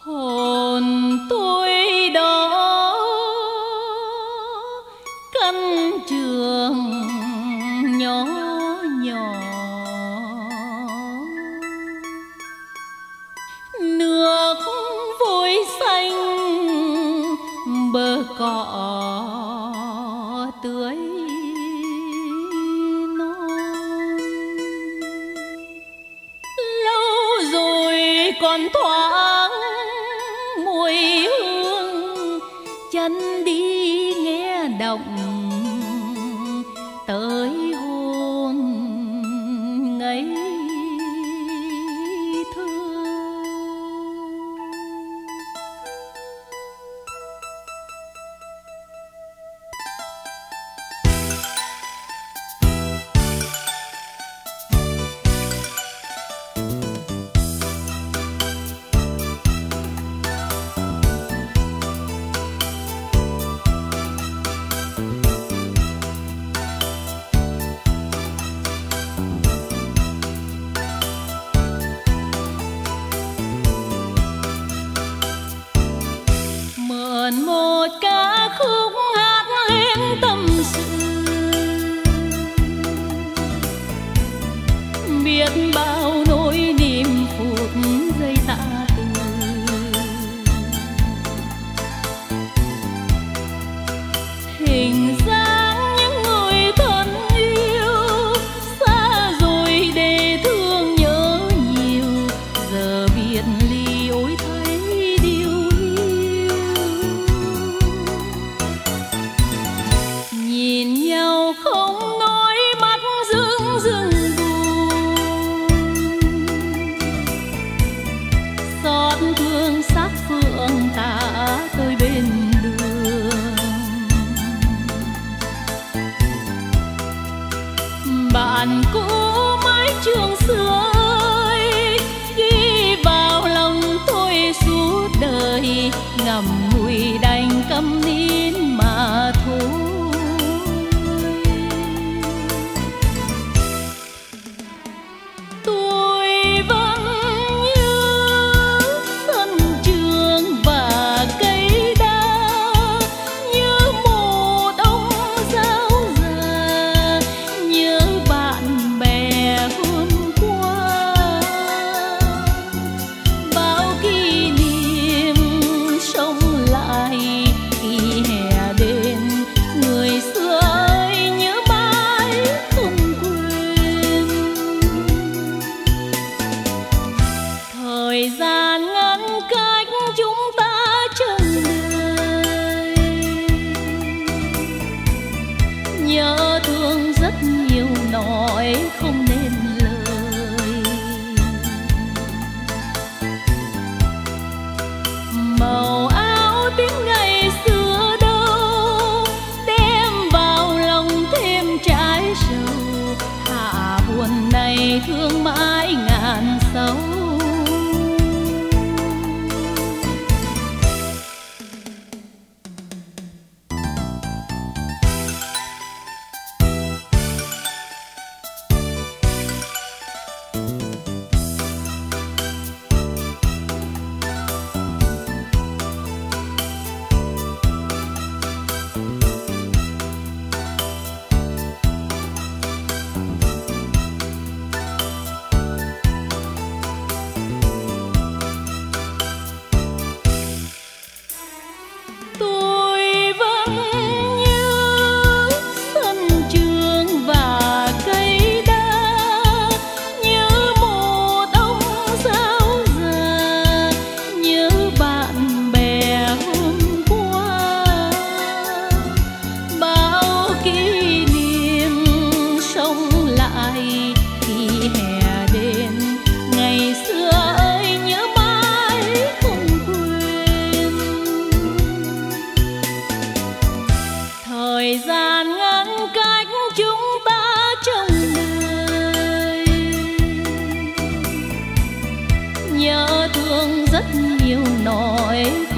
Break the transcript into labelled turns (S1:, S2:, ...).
S1: hồn tôi đó căn trường nhỏ nhỏ, nước vôi xanh bờ cỏ tưới non. Lâu rồi còn thoáng mùi hương, chân đi nghe động tới hồn ngây thơ. Mượn một ca khúc hát lên tâm sự, biết bao nỗi niềm phút giây tạ từ. Hình dáng những người thân yêu xa rồi để thương nhớ nhiều, giờ biệt ly ôi thấy điều hiu. Nhìn nhau không nói mắt rưng rưng buồn, xót thương sắc phượng tả tôi bên đường. Bạn cũ mái trường xưa ơi, ghi vào lòng tôi suốt đời, ngậm ngùi đành câm nín mà thôi. Tôi vẫn nhớ sân trường và cây đa, như một ông giáo già, nhớ bạn bè hôm qua. Bao kỷ niệm sống lại khi hè đến, người xưa ơi nhớ mãi không quên. Thời gian ngăn cách chúng ta trong đời, nhớ thương rất nhiều nói không nên lời. Màu áo tím ngày xưa đâu, đem vào lòng thêm trái sầu, hạ buồn này thương mãi ngàn sâu. Tôi vẫn nhớ sân trường và cây đa, nhớ một ông giáo già, nhớ bạn bè hôm qua. Bao kỷ niệm sống lại khi hè đến, ngày xưa ơi nhớ mãi không quên. Thời gian ngăn cách chúng ta trong đời, nhớ thương rất nhiều nói